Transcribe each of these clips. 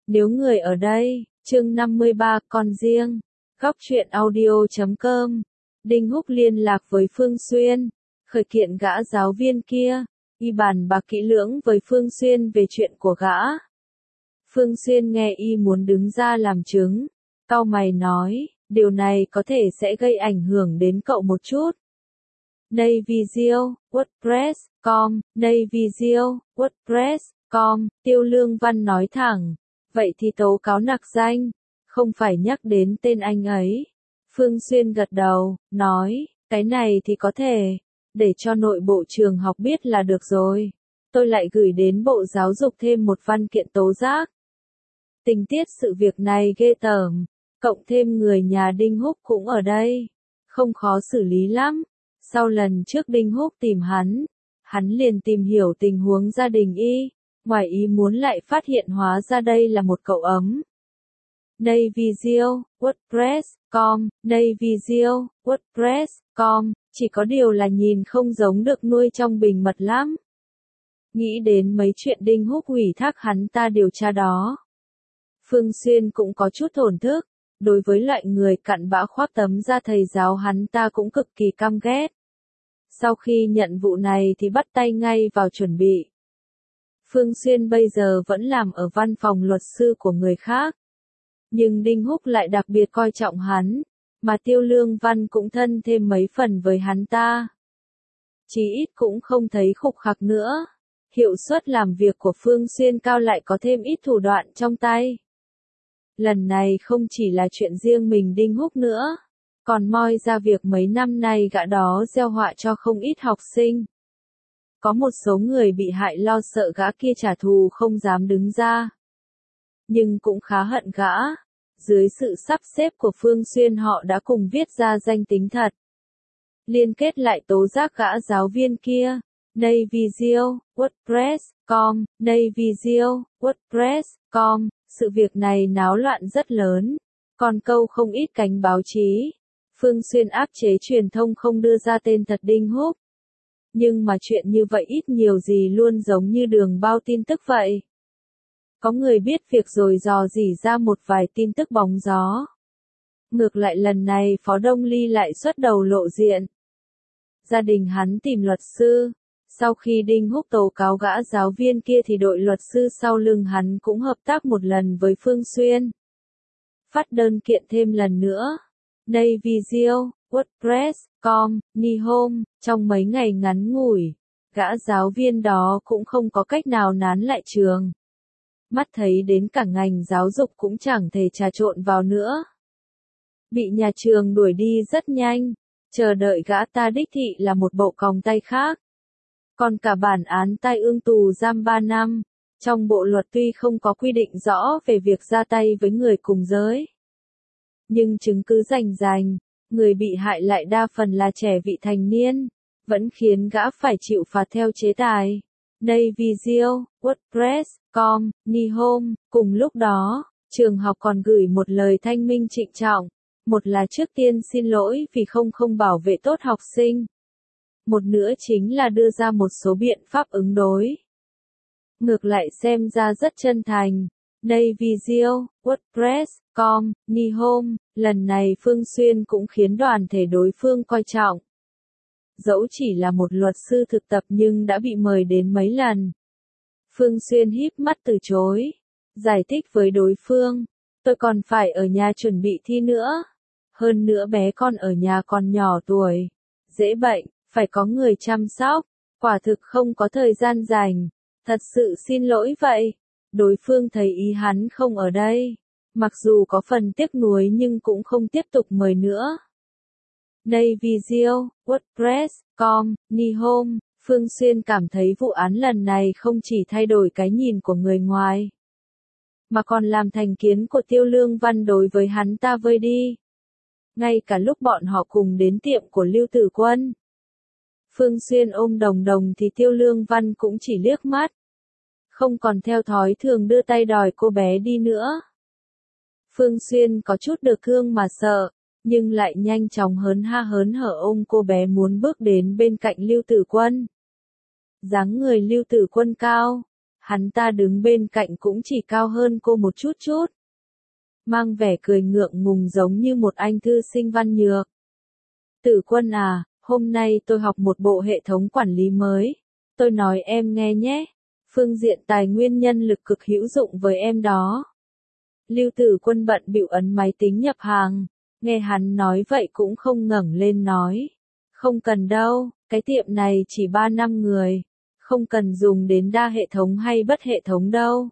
Nếu người ở đây, chương 53 con riêng, góc truyện audio.com. Đinh Húc liên lạc với Phương Xuyên, khởi kiện gã giáo viên kia, y bàn bạc kỹ lưỡng với Phương Xuyên về chuyện của gã. Phương Xuyên nghe y muốn đứng ra làm chứng, cau mày nói, điều này có thể sẽ gây ảnh hưởng đến cậu một chút. Navy Seal, WordPress.com, Navy Seal, WordPress.com, Tiêu Lương Văn nói thẳng, vậy thì tố cáo nặc danh, không phải nhắc đến tên anh ấy. Phương Xuyên gật đầu, nói, cái này thì có thể, để cho nội bộ trường học biết là được rồi. Tôi lại gửi đến Bộ Giáo dục thêm một văn kiện tố giác. Tình tiết sự việc này ghê tởm, cộng thêm người nhà Đinh Húc cũng ở đây, không khó xử lý lắm. Sau lần trước Đinh Húc tìm hắn liền tìm hiểu tình huống gia đình y, ngoài ý muốn lại phát hiện hóa ra đây là một cậu ấm. Navy Seal, WordPress.com, Navy Seal, WordPress.com, chỉ có điều là nhìn không giống được nuôi trong bình mật lắm. Nghĩ đến mấy chuyện Đinh Húc ủy thác hắn ta điều tra đó. Phương Xuyên cũng có chút thổn thức, đối với loại người cặn bã khoác tấm da thầy giáo hắn ta cũng cực kỳ căm ghét. Sau khi nhận vụ này thì bắt tay ngay vào chuẩn bị. Phương Xuyên bây giờ vẫn làm ở văn phòng luật sư của người khác. Nhưng Đinh Húc lại đặc biệt coi trọng hắn, mà Tiêu Lương Văn cũng thân thêm mấy phần với hắn ta. Chí ít cũng không thấy khục khặc nữa. Hiệu suất làm việc của Phương Xuyên cao lại có thêm ít thủ đoạn trong tay. Lần này không chỉ là chuyện riêng mình Đinh Húc nữa, còn moi ra việc mấy năm nay gã đó gieo họa cho không ít học sinh. Có một số người bị hại lo sợ gã kia trả thù không dám đứng ra. Nhưng cũng khá hận gã. Dưới sự sắp xếp của Phương Xuyên họ đã cùng viết ra danh tính thật. Liên kết lại tố giác gã giáo viên kia. Navy Seal, WordPress.com, Navy Seal, WordPress.com. Sự việc này náo loạn rất lớn, còn câu không ít cánh báo chí. Phương Xuyên áp chế truyền thông không đưa ra tên thật Đinh Húc. Nhưng mà chuyện như vậy ít nhiều gì luôn giống như đường bao tin tức vậy. Có người biết việc rồi dò dỉ ra một vài tin tức bóng gió. Ngược lại lần này Phó Đông Ly lại xuất đầu lộ diện. Gia đình hắn tìm luật sư. Sau khi Đinh Húc tố cáo gã giáo viên kia thì đội luật sư sau lưng hắn cũng hợp tác một lần với Phương Xuyên. Phát đơn kiện thêm lần nữa. Navy Seal, WordPress.com, Nihome, trong mấy ngày ngắn ngủi, gã giáo viên đó cũng không có cách nào nán lại trường. Mắt thấy đến cả ngành giáo dục cũng chẳng thể trà trộn vào nữa. Bị nhà trường đuổi đi rất nhanh, chờ đợi gã ta đích thị là một bộ còng tay khác. Còn cả bản án tai ương tù giam 3 năm, trong bộ luật tuy không có quy định rõ về việc ra tay với người cùng giới. Nhưng chứng cứ rành, người bị hại lại đa phần là trẻ vị thành niên, vẫn khiến gã phải chịu phạt theo chế tài. Navy Seal, WordPress.com, Nihome, cùng lúc đó, trường học còn gửi một lời thanh minh trịnh trọng. Một là trước tiên xin lỗi vì không bảo vệ tốt học sinh. Một nữa chính là đưa ra một số biện pháp ứng đối. Ngược lại xem ra rất chân thành. Navy Seal, WordPress.com, Nihome, lần này Phương Xuyên cũng khiến đoàn thể đối phương coi trọng. Dẫu chỉ là một luật sư thực tập nhưng đã bị mời đến mấy lần. Phương Xuyên híp mắt từ chối. Giải thích với đối phương, tôi còn phải ở nhà chuẩn bị thi nữa. Hơn nữa bé con ở nhà còn nhỏ tuổi, dễ bệnh, phải có người chăm sóc, quả thực không có thời gian rảnh. Thật sự xin lỗi vậy. Đối phương thấy ý hắn không ở đây, mặc dù có phần tiếc nuối nhưng cũng không tiếp tục mời nữa. Navy Seal, WordPress.com, Nihome, Phương Xuyên cảm thấy vụ án lần này không chỉ thay đổi cái nhìn của người ngoài, mà còn làm thành kiến của Tiêu Lương Văn đối với hắn ta vơi đi. Ngay cả lúc bọn họ cùng đến tiệm của Lưu Tử Quân, Phương Xuyên ôm Đồng thì Tiêu Lương Văn cũng chỉ liếc mắt. Không còn theo thói thường đưa tay đòi cô bé đi nữa. Phương Xuyên có chút được thương mà sợ, nhưng lại nhanh chóng hớn hở ôm cô bé muốn bước đến bên cạnh Lưu Tử Quân. Dáng người Lưu Tử Quân cao, Hắn ta đứng bên cạnh cũng chỉ cao hơn cô một chút chút. Mang vẻ cười ngượng ngùng giống như một anh thư sinh văn nhược. Tử Quân à, hôm nay tôi học một bộ hệ thống quản lý mới. Tôi nói em nghe nhé. Phương diện tài nguyên nhân lực cực hữu dụng với em đó. Lưu Tử Quân bận bịu ấn máy tính nhập hàng. Nghe hắn nói vậy cũng không ngẩng lên nói. Không cần đâu, cái tiệm này chỉ 3-5 người. Không cần dùng đến đa hệ thống hay bất hệ thống đâu.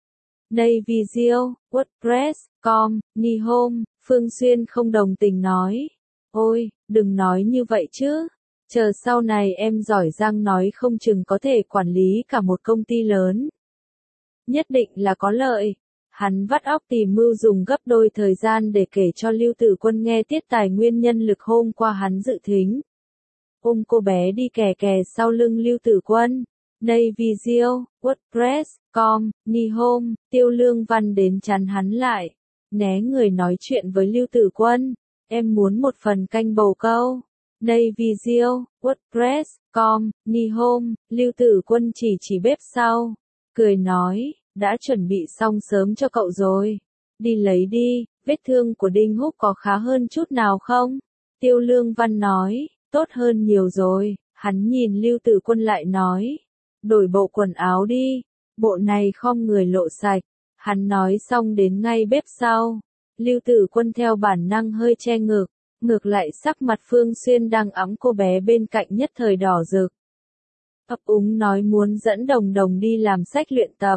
Đây Visio, WordPress, Com, Nihome, Phương Xuyên không đồng tình nói. Ôi, đừng nói như vậy chứ. Chờ sau này em giỏi giang nói không chừng có thể quản lý cả một công ty lớn. Nhất định là có lợi. Hắn vắt óc tìm mưu dùng gấp đôi thời gian để kể cho Lưu Tử Quân nghe tiết tài nguyên nhân lực hôm qua hắn dự thính. Ôm cô bé đi kè kè sau lưng Lưu Tử Quân. Đây Visio, WordPress, Com, Nihome, Tiêu Lương Văn đến chắn hắn lại. Né người nói chuyện với Lưu Tử Quân. Em muốn một phần canh bầu câu. Đây Visio, WordPress, Com, Nihome, Lưu Tử Quân chỉ bếp sau. Cười nói, đã chuẩn bị xong sớm cho cậu rồi. Đi lấy đi, vết thương của Đinh Húc có khá hơn chút nào không? Tiêu Lương Văn nói, tốt hơn nhiều rồi. Hắn nhìn Lưu Tử Quân lại nói, đổi bộ quần áo đi, bộ này khom người lộ sạch. Hắn nói xong đến ngay bếp sau. Lưu Tử Quân theo bản năng hơi che ngực, ngược lại sắc mặt Phương Xuyên đang ẵm cô bé bên cạnh nhất thời đỏ rực. Ấp úng nói muốn dẫn Đồng Đồng đi làm sách luyện tập.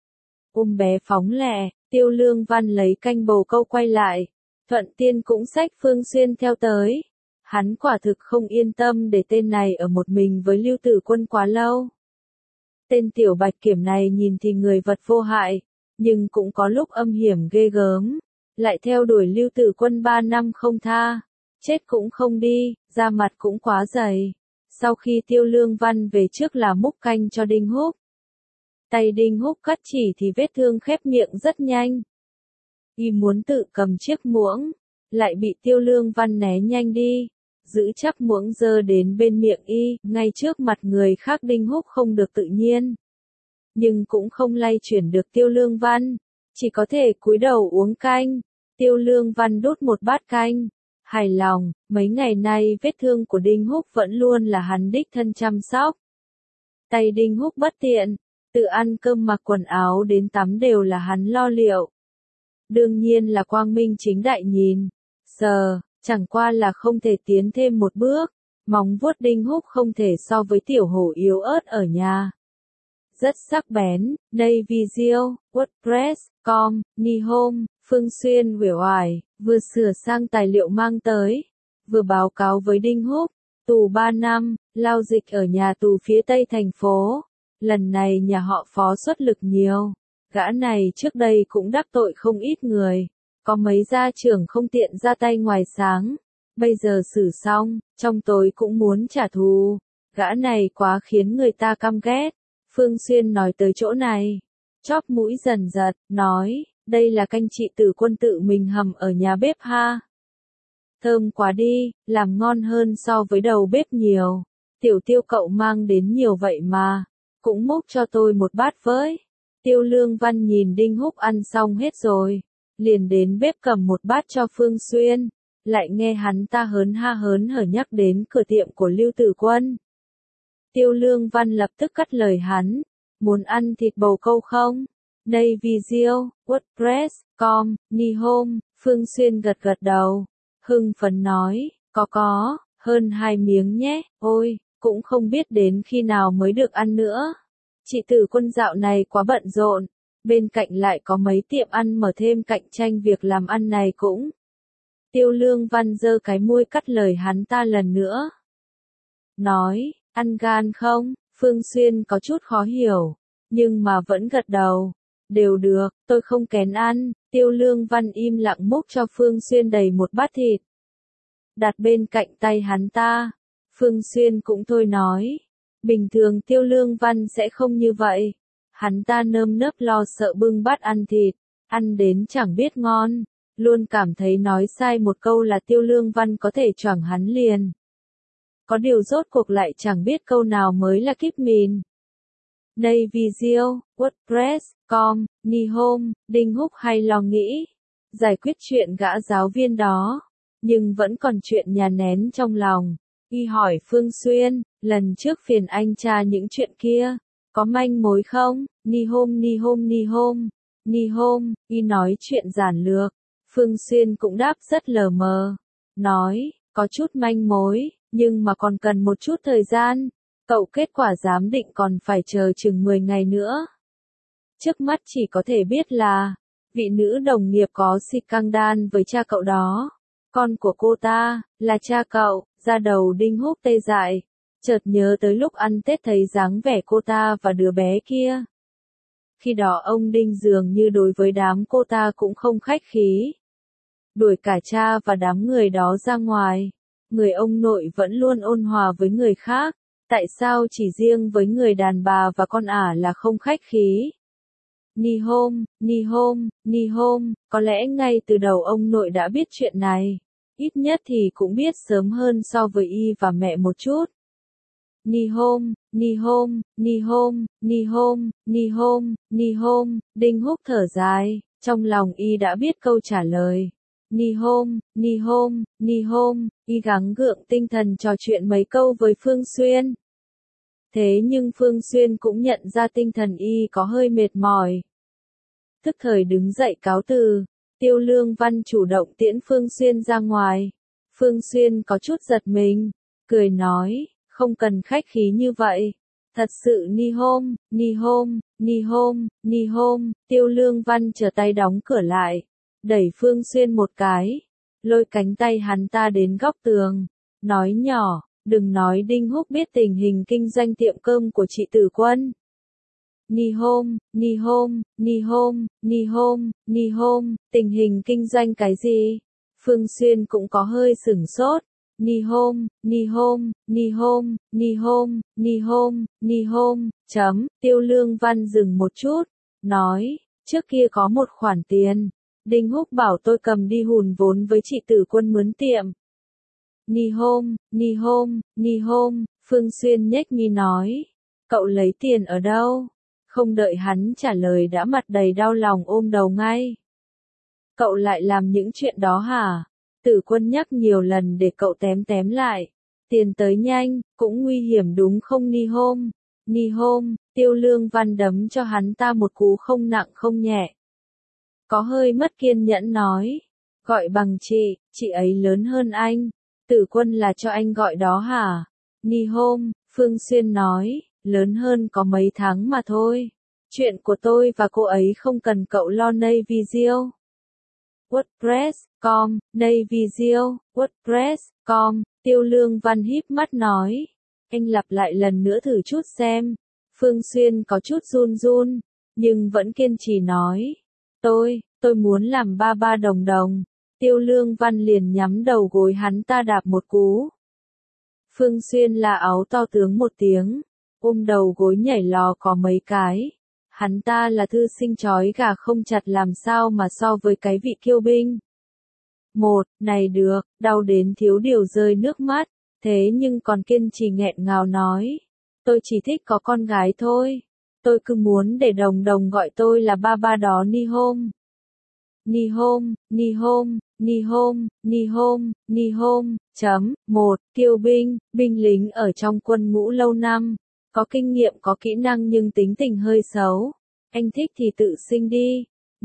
Ôm bé phóng lẹ, Tiêu Lương Văn lấy canh bầu câu quay lại. Thuận Tiên cũng xách Phương Xuyên theo tới. Hắn quả thực không yên tâm để tên này ở một mình với Lưu Tử Quân quá lâu. Tên tiểu bạch kiểm này nhìn thì người vật vô hại, nhưng cũng có lúc âm hiểm ghê gớm. Lại theo đuổi Lưu Tử Quân 3 năm không tha. Chết cũng không đi, da mặt cũng quá dày. Sau khi Tiêu Lương Văn về trước là múc canh cho Đinh Húc. Tay Đinh Húc cắt chỉ thì vết thương khép miệng rất nhanh. Y muốn tự cầm chiếc muỗng, lại bị Tiêu Lương Văn né nhanh đi. Giữ chắc muỗng giơ đến bên miệng y, ngay trước mặt người khác Đinh Húc không được tự nhiên. Nhưng cũng không lay chuyển được Tiêu Lương Văn, chỉ có thể cúi đầu uống canh. Tiêu Lương Văn đút một bát canh. Hài lòng, mấy ngày nay vết thương của Đinh Húc vẫn luôn là hắn đích thân chăm sóc. Tay Đinh Húc bất tiện, tự ăn cơm mặc quần áo đến tắm đều là hắn lo liệu. Đương nhiên là quang minh chính đại nhìn, sờ, chẳng qua là không thể tiến thêm một bước. Móng vuốt Đinh Húc không thể so với tiểu hổ yếu ớt ở nhà. Rất sắc bén, đây Visio, WordPress, Com, Nihome, Phương Xuyên uể oải, vừa sửa sang tài liệu mang tới, vừa báo cáo với Đinh Húc, tù 3 năm, lao dịch ở nhà tù phía tây thành phố. Lần này nhà họ Phó xuất lực nhiều, gã này trước đây cũng đắc tội không ít người, có mấy gia trưởng không tiện ra tay ngoài sáng, bây giờ xử xong, trong tối cũng muốn trả thù, gã này quá khiến người ta căm ghét. Phương Xuyên nói tới chỗ này, chóp mũi dần giật, nói, đây là canh chị Tử Quân tự mình hầm ở nhà bếp ha. Thơm quá đi, làm ngon hơn so với đầu bếp nhiều. Tiểu Tiêu cậu mang đến nhiều vậy mà, cũng múc cho tôi một bát với. Tiêu Lương Văn nhìn Đinh Húc ăn xong hết rồi, liền đến bếp cầm một bát cho Phương Xuyên, lại nghe hắn ta hớn ha hớn hở nhắc đến cửa tiệm của Lưu Tử Quân. Tiêu Lương Văn lập tức cắt lời hắn, muốn ăn thịt bầu câu không? Đây Visio, WordPress, Com, Nihome, Phương Xuyên gật gật đầu, hưng phấn nói, có, hơn 2 miếng nhé, ôi, cũng không biết đến khi nào mới được ăn nữa. Chị Tử Quân dạo này quá bận rộn, bên cạnh lại có mấy tiệm ăn mở thêm cạnh tranh việc làm ăn này cũng. Tiêu Lương Văn giơ cái môi cắt lời hắn ta lần nữa. Nói, ăn gan không? Phương Xuyên có chút khó hiểu, nhưng mà vẫn gật đầu. Đều được, tôi không kén ăn. Tiêu Lương Văn im lặng múc cho Phương Xuyên đầy một bát thịt. Đặt bên cạnh tay hắn ta. Phương Xuyên cũng thôi nói. Bình thường Tiêu Lương Văn sẽ không như vậy. Hắn ta nơm nớp lo sợ bưng bát ăn thịt, ăn đến chẳng biết ngon. Luôn cảm thấy nói sai một câu là Tiêu Lương Văn có thể choảng hắn liền. Có điều rốt cuộc lại chẳng biết câu nào mới là kíp mìn. Navy Seal, WordPress.com, Nihome, Đinh Húc hay lo nghĩ giải quyết chuyện gã giáo viên đó, nhưng vẫn còn chuyện nhà nén trong lòng. Y hỏi Phương Xuyên, lần trước phiền anh tra những chuyện kia, có manh mối không? Nihome, y nói chuyện giản lược. Phương Xuyên cũng đáp rất lờ mờ, nói, có chút manh mối, nhưng mà còn cần một chút thời gian. Cậu kết quả giám định còn phải chờ chừng 10 ngày nữa. Trước mắt chỉ có thể biết là, vị nữ đồng nghiệp có scandal với cha cậu đó. Con của cô ta, là cha cậu, ra đầu Đinh Húc tê dại. Chợt nhớ tới lúc ăn Tết thấy dáng vẻ cô ta và đứa bé kia. Khi đó ông Đinh dường như đối với đám cô ta cũng không khách khí. Đuổi cả cha và đám người đó ra ngoài. Người ông nội vẫn luôn ôn hòa với người khác. Tại sao chỉ riêng với người đàn bà và con ả là không khách khí? Nihome, có lẽ ngay từ đầu ông nội đã biết chuyện này. Ít nhất thì cũng biết sớm hơn so với y và mẹ một chút. Nihome, Đinh Húc thở dài, trong lòng y đã biết câu trả lời. Nihome, y gắng gượng tinh thần trò chuyện mấy câu với Phương Xuyên. Thế nhưng Phương Xuyên cũng nhận ra tinh thần y có hơi mệt mỏi. Tức thời đứng dậy cáo từ, Tiêu Lương Văn chủ động tiễn Phương Xuyên ra ngoài. Phương Xuyên có chút giật mình, cười nói, không cần khách khí như vậy. Thật sự Nihome, Tiêu Lương Văn trở tay đóng cửa lại, đẩy Phương Xuyên một cái, lôi cánh tay hắn ta đến góc tường, nói nhỏ, đừng nói Đinh Húc biết tình hình kinh doanh tiệm cơm của chị Tử Quân. Nihome, tình hình kinh doanh cái gì? Phương Xuyên cũng có hơi sửng sốt. Nihome, Tiêu Lương Văn dừng một chút, nói, trước kia có một khoản tiền, Đinh Húc bảo tôi cầm đi hùn vốn với chị Tử Quân mướn tiệm. Nihome, Phương Xuyên nhếch mi nói, cậu lấy tiền ở đâu? Không đợi hắn trả lời đã mặt đầy đau lòng ôm đầu ngay. Cậu lại làm những chuyện đó hả? Tử Quân nhắc nhiều lần để cậu tém lại. Tiền tới nhanh, cũng nguy hiểm đúng không Nihome, Tiêu Lương Văn đấm cho hắn ta một cú không nặng không nhẹ. Có hơi mất kiên nhẫn nói. Gọi bằng chị ấy lớn hơn anh. Tử Quân là cho anh gọi đó hả? Nihome, Phương Xuyên nói, lớn hơn có mấy tháng mà thôi. Chuyện của tôi và cô ấy không cần cậu lo. Navy Seal, WordPress.com, Navy Seal, WordPress.com, Tiêu Lương Văn híp mắt nói. Anh lặp lại lần nữa thử chút xem. Phương Xuyên có chút run, nhưng vẫn kiên trì nói. Tôi muốn làm ba đồng. Tiêu Lương Văn liền nhắm đầu gối hắn ta đạp một cú. Phương Xuyên là áo to tướng một tiếng, ôm đầu gối nhảy lò có mấy cái. Hắn ta là thư sinh chói gà không chặt làm sao mà so với cái vị kiêu binh. Này được, đau đến thiếu điều rơi nước mắt, thế nhưng còn kiên trì nghẹn ngào nói. Tôi chỉ thích có con gái thôi. Tôi cứ muốn để đồng gọi tôi là ba đó Nihome, kiêu binh lính ở trong quân ngũ lâu năm, có kinh nghiệm có kỹ năng nhưng tính tình hơi xấu. Anh thích thì tự sinh đi.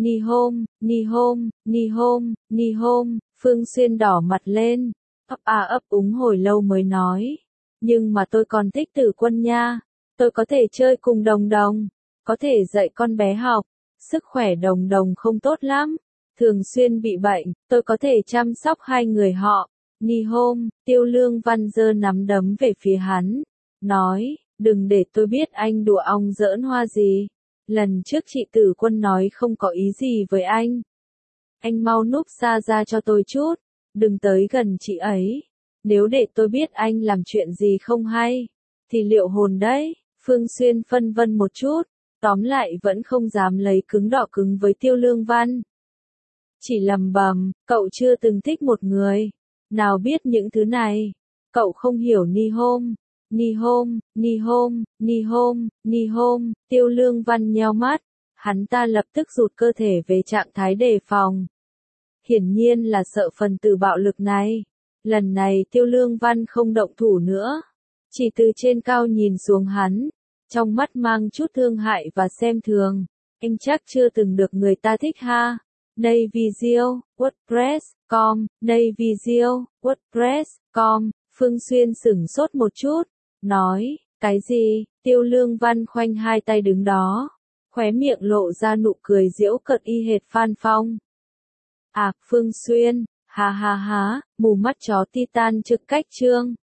Nihome, Phương Xuyên đỏ mặt lên, ấp úng hồi lâu mới nói. Nhưng mà tôi còn thích Tử Quân nha. Tôi có thể chơi cùng đồng, có thể dạy con bé học. Sức khỏe đồng không tốt lắm, thường xuyên bị bệnh, tôi có thể chăm sóc hai người họ. Nihome, Tiêu Lương Văn giơ nắm đấm về phía hắn, nói, đừng để tôi biết anh đùa ong giỡn hoa gì. Lần trước chị Tử Quân nói không có ý gì với anh. Anh mau núp xa ra cho tôi chút, đừng tới gần chị ấy. Nếu để tôi biết anh làm chuyện gì không hay, thì liệu hồn đấy. Phương Xuyên phân vân một chút, tóm lại vẫn không dám lấy cứng đỏ cứng với Tiêu Lương Văn. Chỉ lầm bầm, cậu chưa từng thích một người, nào biết những thứ này, cậu không hiểu Ni hôm, Tiêu Lương Văn nheo mắt, hắn ta lập tức rụt cơ thể về trạng thái đề phòng. Hiển nhiên là sợ phần tử bạo lực này. Lần này Tiêu Lương Văn không động thủ nữa, chỉ từ trên cao nhìn xuống hắn, trong mắt mang chút thương hại và xem thường. Anh chắc chưa từng được người ta thích ha. Navy Seal, WordPress.com, Navy Seal, WordPress.com, Phương Xuyên sửng sốt một chút, nói, cái gì? Tiêu Lương Văn khoanh hai tay đứng đó, khóe miệng lộ ra nụ cười giễu cợt y hệt Phan Phong. À, Phương Xuyên, ha ha ha, mù mắt chó Titan trực cách trương.